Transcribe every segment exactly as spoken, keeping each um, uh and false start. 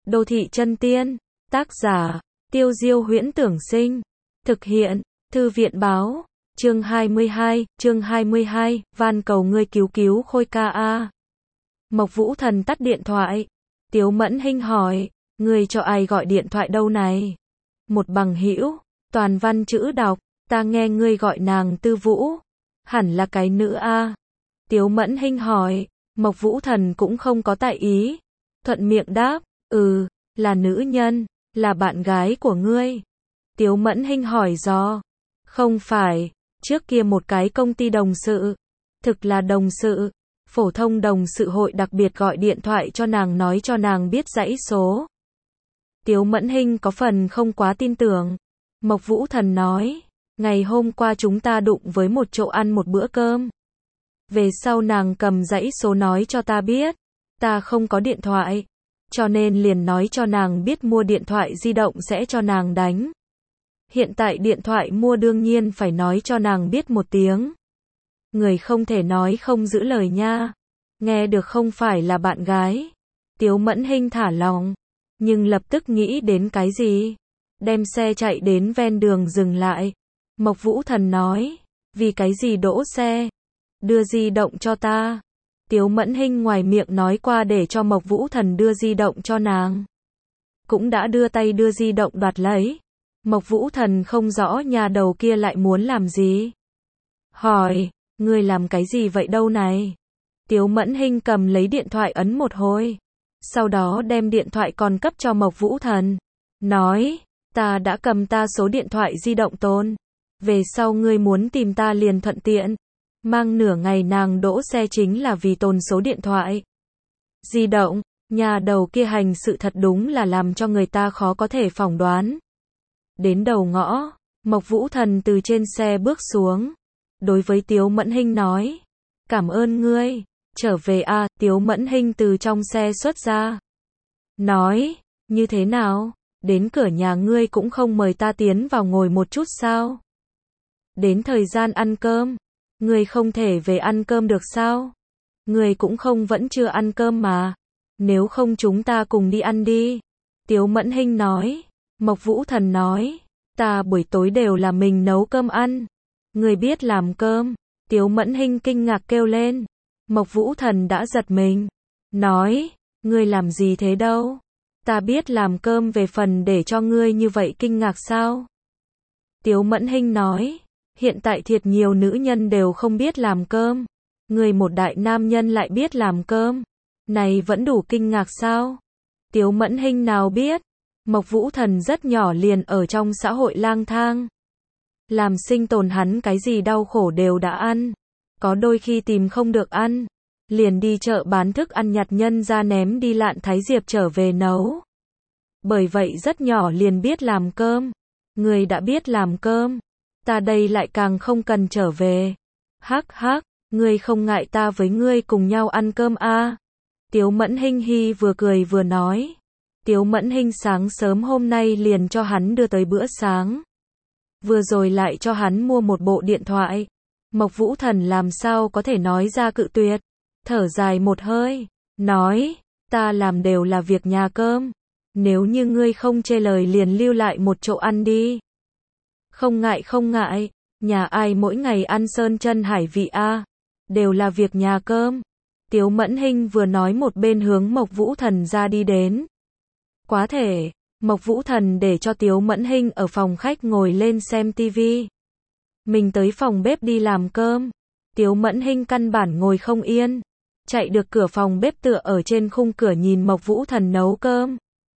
Đô thị chân tiên, tác giả, Tiêu Diêu Huyễn Tưởng Sinh, thực hiện, Thư viện Báo, chương hai mươi hai, chương hai mươi hai, van cầu ngươi cứu cứu Khôi ca a. Mộc Vũ Thần tắt điện thoại. Tiếu Mẫn Hinh hỏi, ngươi cho ai gọi điện thoại đâu này? Một bằng hữu, toàn văn chữ đọc, ta nghe ngươi gọi nàng Tư Vũ, hẳn là cái nữ a. Tiếu Mẫn Hinh hỏi, Mộc Vũ Thần cũng không có tại ý, thuận miệng đáp, ừ, là nữ nhân, là bạn gái của ngươi. Tiếu Mẫn Hinh hỏi dò, không phải, trước kia một cái công ty đồng sự, thực là đồng sự, phổ thông đồng sự hội đặc biệt gọi điện thoại cho nàng nói cho nàng biết dãy số. Tiếu Mẫn Hinh có phần không quá tin tưởng. Mộc Vũ Thần nói, ngày hôm qua chúng ta đụng với một chỗ ăn một bữa cơm. Về sau nàng cầm dãy số nói cho ta biết, ta không có điện thoại, cho nên liền nói cho nàng biết mua điện thoại di động sẽ cho nàng đánh. Hiện tại điện thoại mua đương nhiên phải nói cho nàng biết một tiếng. Người không thể nói không giữ lời nha. Nghe được không phải là bạn gái. Tiếu Mẫn Hinh thả lòng, nhưng lập tức nghĩ đến cái gì? Đem xe chạy đến ven đường dừng lại. Mộc Vũ Thần nói, vì cái gì đỗ xe? Đưa di động cho ta. Tiếu Mẫn Hinh ngoài miệng nói qua để cho Mộc Vũ Thần đưa di động cho nàng. Cũng đã đưa tay đưa di động đoạt lấy. Mộc Vũ Thần không rõ nhà đầu kia lại muốn làm gì. Hỏi, ngươi làm cái gì vậy đâu này? Tiếu Mẫn Hinh cầm lấy điện thoại ấn một hồi. Sau đó đem điện thoại còn cấp cho Mộc Vũ Thần. Nói, ta đã cầm ta số điện thoại di động tồn. Về sau ngươi muốn tìm ta liền thuận tiện. Mang nửa ngày nàng đỗ xe chính là vì tồn số điện thoại di động. Nhà đầu kia hành sự thật đúng là làm cho người ta khó có thể phỏng đoán. Đến đầu ngõ, Mộc Vũ Thần từ trên xe bước xuống. Đối với Tiếu Mẫn Hinh nói, cảm ơn ngươi, trở về a. Tiếu Mẫn Hinh từ trong xe xuất ra. Nói, như thế nào, đến cửa nhà ngươi cũng không mời ta tiến vào ngồi một chút sao? Đến thời gian ăn cơm, ngươi không thể về ăn cơm được sao? Ngươi cũng không vẫn chưa ăn cơm mà. Nếu không chúng ta cùng đi ăn đi. Tiếu Mẫn Hinh nói. Mộc Vũ Thần nói, ta buổi tối đều là mình nấu cơm ăn. Ngươi biết làm cơm? Tiếu Mẫn Hinh kinh ngạc kêu lên. Mộc Vũ Thần đã giật mình. Nói, ngươi làm gì thế đâu? Ta biết làm cơm về phần để cho ngươi như vậy kinh ngạc sao? Tiếu Mẫn Hinh nói, hiện tại thiệt nhiều nữ nhân đều không biết làm cơm. Ngươi một đại nam nhân lại biết làm cơm. Này vẫn đủ kinh ngạc sao? Tiếu Mẫn Hinh nào biết? Mộc Vũ Thần rất nhỏ liền ở trong xã hội lang thang. Làm sinh tồn hắn cái gì đau khổ đều đã ăn. Có đôi khi tìm không được ăn, liền đi chợ bán thức ăn nhặt nhân ra ném đi Lạn Thái Diệp trở về nấu. Bởi vậy rất nhỏ liền biết làm cơm. Người đã biết làm cơm, ta đây lại càng không cần trở về. Hắc hắc, ngươi không ngại ta với ngươi cùng nhau ăn cơm a? À? Tiếu Mẫn Hinh hi vừa cười vừa nói. Tiếu Mẫn Hinh sáng sớm hôm nay liền cho hắn đưa tới bữa sáng. Vừa rồi lại cho hắn mua một bộ điện thoại. Mộc Vũ Thần làm sao có thể nói ra cự tuyệt. Thở dài một hơi, nói, ta làm đều là việc nhà cơm. Nếu như ngươi không chê lời liền lưu lại một chỗ ăn đi. Không ngại không ngại, nhà ai mỗi ngày ăn sơn chân hải vị a, đều là việc nhà cơm. Tiếu Mẫn Hinh vừa nói một bên hướng Mộc Vũ Thần ra đi đến. Quá thể, Mộc Vũ Thần để cho Tiếu Mẫn Hinh ở phòng khách ngồi lên xem tivi. Mình tới phòng bếp đi làm cơm. Tiếu Mẫn Hinh căn bản ngồi không yên. Chạy được cửa phòng bếp tựa ở trên khung cửa nhìn Mộc Vũ Thần nấu cơm.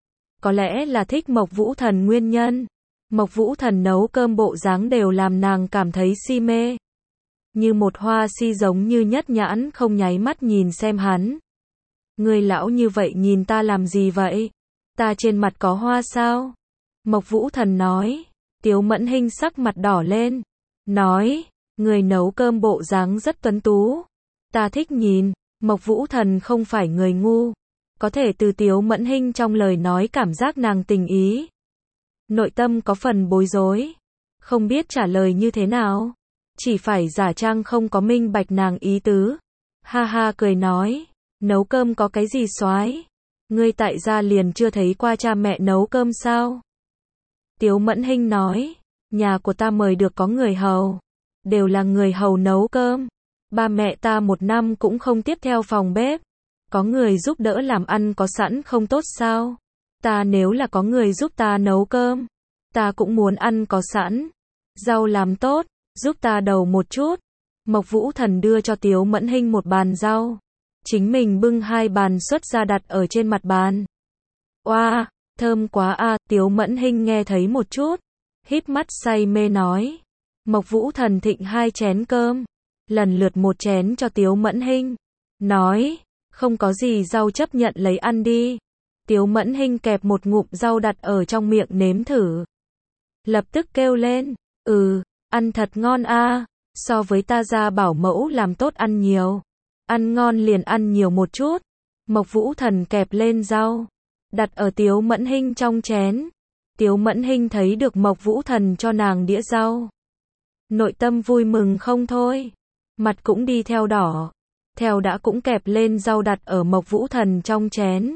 Có lẽ là thích Mộc Vũ Thần nguyên nhân. Mộc Vũ Thần nấu cơm bộ dáng đều làm nàng cảm thấy si mê. Như một hoa si giống như nhất nhãn không nháy mắt nhìn xem hắn. Người lão như vậy nhìn ta làm gì vậy? Ta trên mặt có hoa sao? Mộc Vũ Thần nói. Tiếu Mẫn Hinh sắc mặt đỏ lên. Nói, người nấu cơm bộ dáng rất tuấn tú. Ta thích nhìn. Mộc Vũ Thần không phải người ngu. Có thể từ Tiếu Mẫn Hinh trong lời nói cảm giác nàng tình ý. Nội tâm có phần bối rối. Không biết trả lời như thế nào. Chỉ phải giả trang không có minh bạch nàng ý tứ. Ha ha cười nói. Nấu cơm có cái gì xoái? Ngươi tại gia liền chưa thấy qua cha mẹ nấu cơm sao? Tiếu Mẫn Hinh nói, nhà của ta mời được có người hầu, đều là người hầu nấu cơm. Ba mẹ ta một năm cũng không tiếp theo phòng bếp. Có người giúp đỡ làm ăn có sẵn không tốt sao? Ta nếu là có người giúp ta nấu cơm, ta cũng muốn ăn có sẵn. Rau làm tốt, giúp ta đầu một chút. Mộc Vũ Thần đưa cho Tiếu Mẫn Hinh một bàn rau. Chính mình bưng hai bàn xuất ra đặt ở trên mặt bàn. Oa, thơm quá a, à, Tiếu Mẫn Hinh nghe thấy một chút, híp mắt say mê nói. Mộc Vũ Thần thịnh hai chén cơm, lần lượt một chén cho Tiếu Mẫn Hinh, nói, không có gì rau chấp nhận lấy ăn đi. Tiếu Mẫn Hinh kẹp một ngụm rau đặt ở trong miệng nếm thử. Lập tức kêu lên, ừ, ăn thật ngon a, so với ta gia bảo mẫu làm tốt ăn nhiều. Ăn ngon liền ăn nhiều một chút. Mộc Vũ Thần kẹp lên rau, đặt ở Tiếu Mẫn Hinh trong chén. Tiếu Mẫn Hinh thấy được Mộc Vũ Thần cho nàng đĩa rau, nội tâm vui mừng không thôi, mặt cũng đi theo đỏ, theo đã cũng kẹp lên rau đặt ở Mộc Vũ Thần trong chén.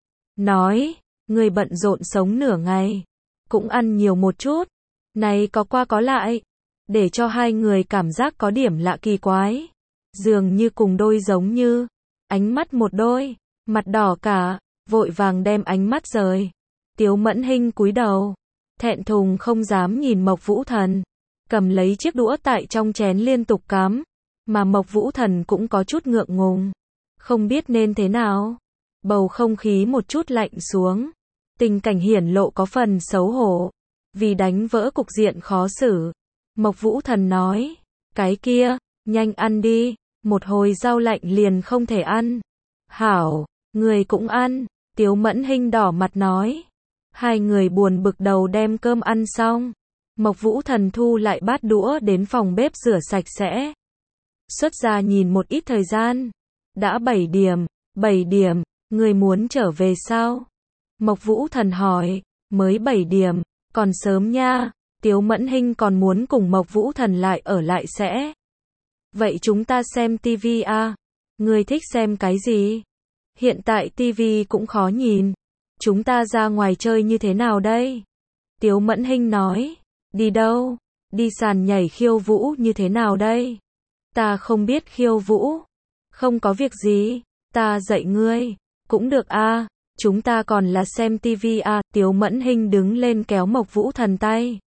Nói, người bận rộn sống nửa ngày, cũng ăn nhiều một chút, này có qua có lại, để cho hai người cảm giác có điểm lạ kỳ quái, dường như cùng đôi giống như, ánh mắt một đôi, mặt đỏ cả, vội vàng đem ánh mắt rời. Tiếu Mẫn Hinh cúi đầu, thẹn thùng không dám nhìn Mộc Vũ Thần, cầm lấy chiếc đũa tại trong chén liên tục cắm, mà Mộc Vũ Thần cũng có chút ngượng ngùng, không biết nên thế nào. Bầu không khí một chút lạnh xuống, tình cảnh hiển lộ có phần xấu hổ, vì đánh vỡ cục diện khó xử. Mộc Vũ Thần nói, cái kia, nhanh ăn đi, một hồi rau lạnh liền không thể ăn. Hảo, người cũng ăn, Tiếu Mẫn Hinh đỏ mặt nói. Hai người buồn bực đầu đem cơm ăn xong. Mộc Vũ Thần thu lại bát đũa đến phòng bếp rửa sạch sẽ. Xuất ra nhìn một ít thời gian. Đã bảy điểm, bảy điểm, người muốn trở về sao? Mộc Vũ Thần hỏi, mới bảy điểm, còn sớm nha. Tiếu Mẫn Hinh còn muốn cùng Mộc Vũ Thần lại ở lại sẽ. Vậy chúng ta xem tivi à? Người thích xem cái gì? Hiện tại tivi cũng khó nhìn. Chúng ta ra ngoài chơi như thế nào đây? Tiếu Mẫn Hinh nói, đi đâu? Đi sàn nhảy khiêu vũ như thế nào đây? Ta không biết khiêu vũ. Không có việc gì, ta dạy ngươi. Cũng được a, à, chúng ta còn là xem tivi à? Tiếu Mẫn Hinh đứng lên kéo Mộc Vũ Thần tay.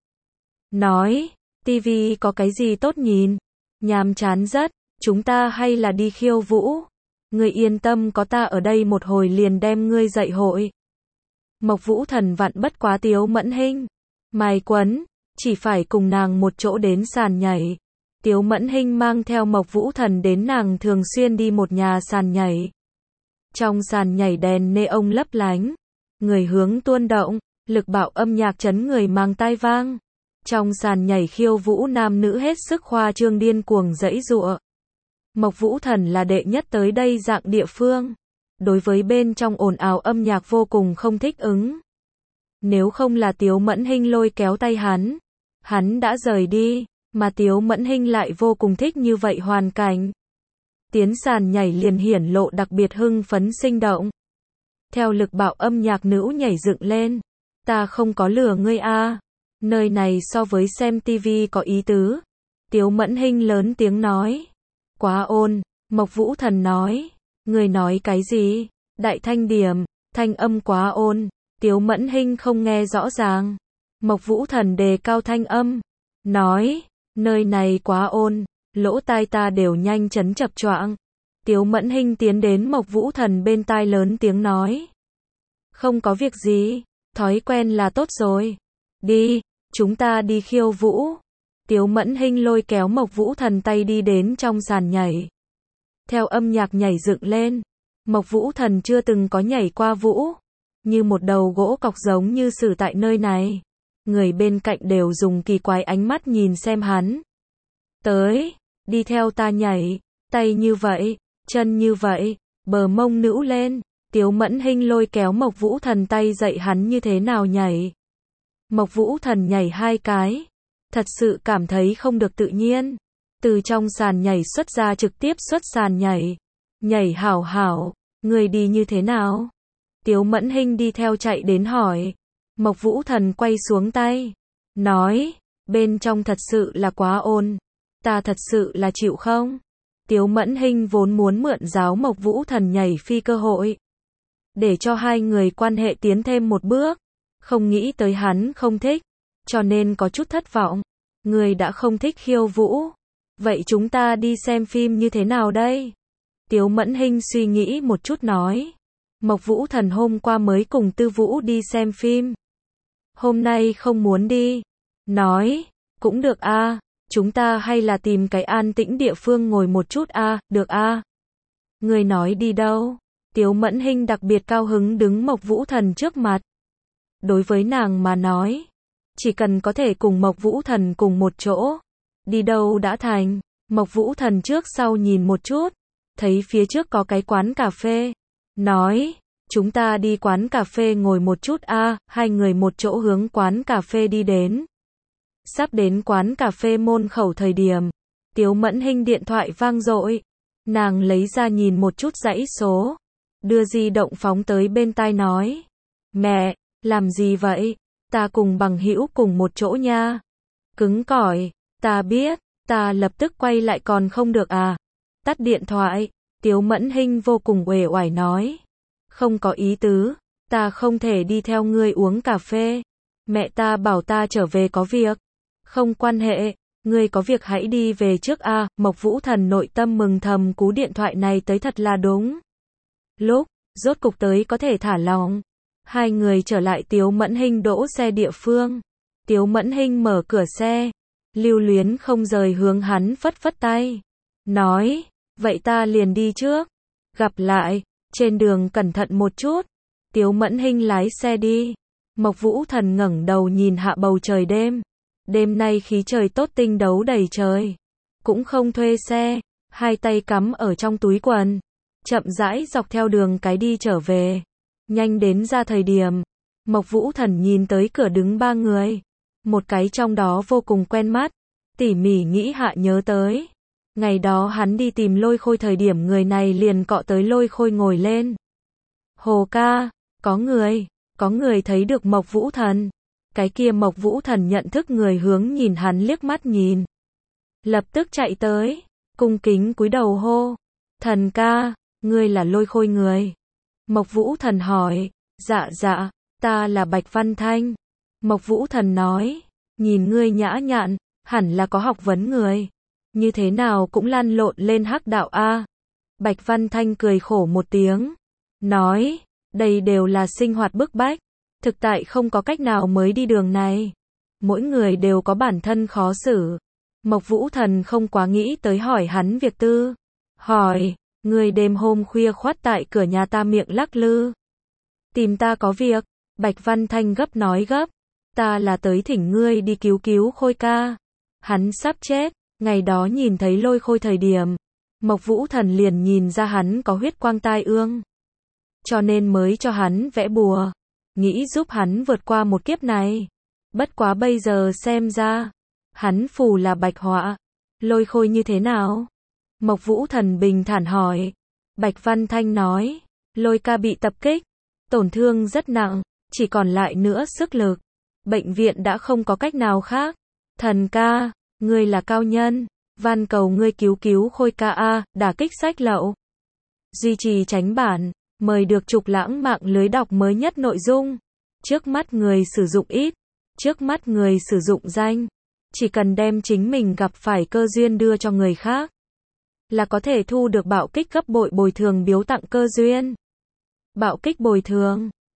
Nói, tivi có cái gì tốt nhìn? Nhàm chán rất, chúng ta hay là đi khiêu vũ? Ngươi yên tâm, có ta ở đây một hồi liền đem ngươi dạy hội. Mộc Vũ Thần vặn bất quá Tiếu Mẫn Hinh. Mài quấn, chỉ phải cùng nàng một chỗ đến sàn nhảy. Tiếu Mẫn Hinh mang theo Mộc Vũ Thần đến nàng thường xuyên đi một nhà sàn nhảy. Trong sàn nhảy đèn neon lấp lánh, người hướng tuôn động, lực bạo âm nhạc chấn người mang tai vang. Trong sàn nhảy khiêu vũ nam nữ hết sức khoa trương điên cuồng giãy giụa. Mộc Vũ Thần là đệ nhất tới đây dạng địa phương. Đối với bên trong ồn ào âm nhạc vô cùng không thích ứng. Nếu không là Tiếu Mẫn Hinh lôi kéo tay hắn, hắn đã rời đi, mà Tiếu Mẫn Hinh lại vô cùng thích như vậy hoàn cảnh. Tiến sàn nhảy liền hiển lộ đặc biệt hưng phấn sinh động. Theo lực bạo âm nhạc nữ nhảy dựng lên. Ta không có lừa ngươi a, nơi này so với xem tivi có ý tứ. Tiếu Mẫn Hinh lớn tiếng nói. Quá ôn, Mộc Vũ Thần nói. Người nói cái gì? Đại thanh điểm, thanh âm quá ôn. Tiếu Mẫn Hinh không nghe rõ ràng. Mộc Vũ Thần đề cao thanh âm, nói, nơi này quá ôn, lỗ tai ta đều nhanh chấn chập choạng. Tiếu Mẫn Hinh tiến đến Mộc Vũ Thần bên tai lớn tiếng nói. Không có việc gì, thói quen là tốt rồi. Đi, chúng ta đi khiêu vũ. Tiếu Mẫn Hinh lôi kéo Mộc Vũ Thần tay đi đến trong sàn nhảy. Theo âm nhạc nhảy dựng lên, Mộc Vũ Thần chưa từng có nhảy qua vũ, như một đầu gỗ cọc giống như xử tại nơi này. Người bên cạnh đều dùng kỳ quái ánh mắt nhìn xem hắn. Tới, đi theo ta nhảy, tay như vậy, chân như vậy, bờ mông nữ lên. Tiếu Mẫn Hinh lôi kéo Mộc Vũ Thần tay dạy hắn như thế nào nhảy. Mộc Vũ Thần nhảy hai cái, thật sự cảm thấy không được tự nhiên. Từ trong sàn nhảy xuất ra trực tiếp xuất sàn nhảy. Nhảy hảo hảo, người đi như thế nào? Tiếu Mẫn Hinh đi theo chạy đến hỏi. Mộc Vũ Thần quay xuống tay, nói, bên trong thật sự là quá ồn, ta thật sự là chịu không? Tiếu Mẫn Hinh vốn muốn mượn giáo Mộc Vũ Thần nhảy phi cơ hội, để cho hai người quan hệ tiến thêm một bước, không nghĩ tới hắn không thích, cho nên có chút thất vọng. Người đã không thích khiêu vũ, vậy chúng ta đi xem phim như thế nào đây? Tiếu Mẫn Hinh suy nghĩ một chút nói, Mộc Vũ Thần hôm qua mới cùng Tư Vũ đi xem phim, hôm nay không muốn đi. Nói, cũng được a, chúng ta hay là tìm cái an tĩnh địa phương ngồi một chút a, được a. Người nói đi đâu? Tiếu Mẫn Hinh đặc biệt cao hứng đứng Mộc Vũ Thần trước mặt. Đối với nàng mà nói, chỉ cần có thể cùng Mộc Vũ Thần cùng một chỗ, đi đâu đã thành. Mộc Vũ Thần trước sau nhìn một chút, thấy phía trước có cái quán cà phê, nói, chúng ta đi quán cà phê ngồi một chút a, hai người một chỗ hướng quán cà phê đi đến. Sắp đến quán cà phê môn khẩu thời điểm, Tiếu Mẫn Hinh điện thoại vang dội, nàng lấy ra nhìn một chút dãy số, đưa di động phóng tới bên tai nói, mẹ, làm gì vậy? Ta cùng bằng hữu cùng một chỗ nha. Cứng cỏi, ta biết, ta lập tức quay lại còn không được à? Tắt điện thoại, Tiếu Mẫn Hinh vô cùng uể oải nói, không có ý tứ, ta không thể đi theo ngươi uống cà phê. Mẹ ta bảo ta trở về có việc. Không quan hệ, ngươi có việc hãy đi về trước a. À. Mộc Vũ Thần nội tâm mừng thầm, cú điện thoại này tới thật là đúng lúc, rốt cục tới có thể thả lỏng. Hai người trở lại Tiếu Mẫn Hinh đỗ xe địa phương. Tiếu Mẫn Hinh mở cửa xe, lưu luyến không rời hướng hắn phất phất tay, nói, vậy ta liền đi trước, gặp lại, trên đường cẩn thận một chút. Tiếu Mẫn Hinh lái xe đi. Mộc Vũ Thần ngẩng đầu nhìn hạ bầu trời đêm. Đêm nay khí trời tốt, tinh đấu đầy trời. Cũng không thuê xe, hai tay cắm ở trong túi quần, chậm rãi dọc theo đường cái đi trở về. Nhanh đến ra thời điểm, Mộc Vũ Thần nhìn tới cửa đứng ba người. Một cái trong đó vô cùng quen mắt, tỉ mỉ nghĩ hạ nhớ tới. Ngày đó hắn đi tìm Lôi Khôi thời điểm người này liền cọ tới Lôi Khôi ngồi lên. Hồ ca, có người, có người thấy được Mộc Vũ Thần. Cái kia Mộc Vũ Thần nhận thức người hướng nhìn hắn liếc mắt nhìn. Lập tức chạy tới, cung kính cúi đầu hô. Thần ca, ngươi là Lôi Khôi người. Mộc Vũ Thần hỏi, dạ dạ, ta là Bạch Văn Thanh. Mộc Vũ Thần nói, nhìn ngươi nhã nhặn, hẳn là có học vấn người. Như thế nào cũng lăn lộn lên hắc đạo a. Bạch Văn Thanh cười khổ một tiếng, nói, đây đều là sinh hoạt bức bách, thực tại không có cách nào mới đi đường này. Mỗi người đều có bản thân khó xử. Mộc Vũ Thần không quá nghĩ tới hỏi hắn việc tư. Hỏi, người đêm hôm khuya khoắt tại cửa nhà ta miệng lắc lư. Tìm ta có việc. Bạch Văn Thanh gấp nói gấp. Ta là tới thỉnh ngươi đi cứu cứu Khôi ca. Hắn sắp chết. Ngày đó nhìn thấy Lôi Khôi thời điểm, Mộc Vũ Thần liền nhìn ra hắn có huyết quang tai ương. Cho nên mới cho hắn vẽ bùa, nghĩ giúp hắn vượt qua một kiếp này. Bất quá bây giờ xem ra, hắn phù là bạch họa. Lôi Khôi như thế nào? Mộc Vũ Thần bình thản hỏi. Bạch Văn Thanh nói, Lôi ca bị tập kích, tổn thương rất nặng, chỉ còn lại nữa sức lực. Bệnh viện đã không có cách nào khác. Thần ca, ngươi là cao nhân, van cầu ngươi cứu cứu Khôi ca a, đả kích sách lậu. Duy trì tránh bản, mời được Trục Lãng mạng lưới đọc mới nhất nội dung. Trước mắt người sử dụng ít, trước mắt người sử dụng danh, chỉ cần đem chính mình gặp phải cơ duyên đưa cho người khác, là có thể thu được bạo kích gấp bội bồi thường biếu tặng cơ duyên. Bạo kích bồi thường